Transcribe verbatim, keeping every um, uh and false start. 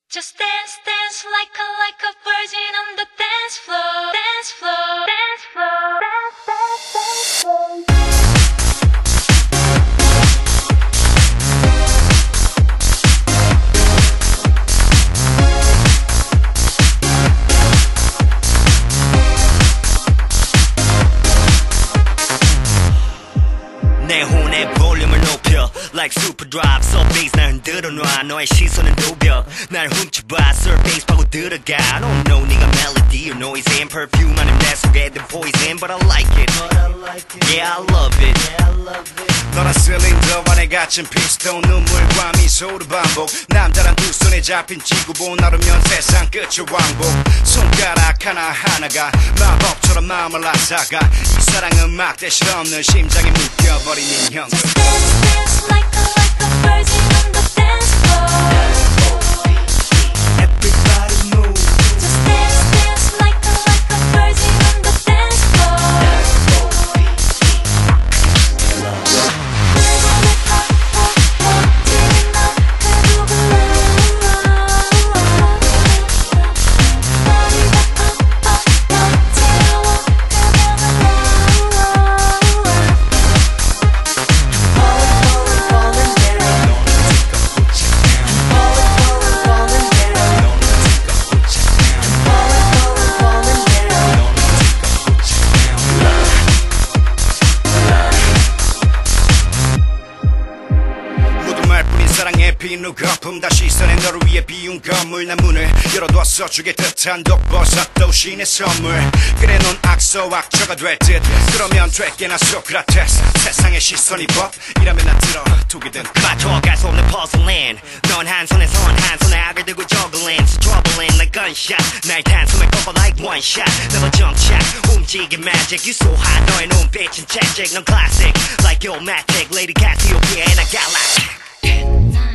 Just dance, dance like a, like a virgin on the dance floor, dance floor, dance floor, dance, dance, dance floor. 내 혼의 볼륨을 높여 Like super drive so bass 날 흔들어 놔 너의 시선은 도벽 날 훔쳐봐 surface 파고 들어가 I don't know 네가 melody or noise and perfume 아님 내 속에 든 poison but I like it Yeah I love it 너란 실린더 안에 갇힌 피스톤 눈물과 미소로 반복 남자란 두 손에 잡힌 지구본 나르면 세상 끝의 왕복 손가락 하나하나가 마법처럼 마음을 앗아가 이 사랑은 막대 실없는 심장에 묶여버린 인형 Just dance, dance like a, like a virgin on the dance floor. Everybody move Just dance, dance like a, like a virgin on the dance floor. 사랑의 비누 거품 다시 시선에 너를 위해 비운 건물 난 문을 열어두었어 주게 듯한 독버섯도 신의 선물 그래 넌 악서악처가 될 듯 그러면 될게나 소크라테스 세상의 시선이 법이라면 난 들어두게 맞춰갈 수 없는 puzzling 넌 한 손에 선 한 손에 악을 들고 juggling So troubling like gunshot 날 단숨에 꺾어 like one shot never jump shot 움직인 magic You so hot 너의 눈빛은 tragic 넌 classic like your magic Lady Cassiopeia and I got like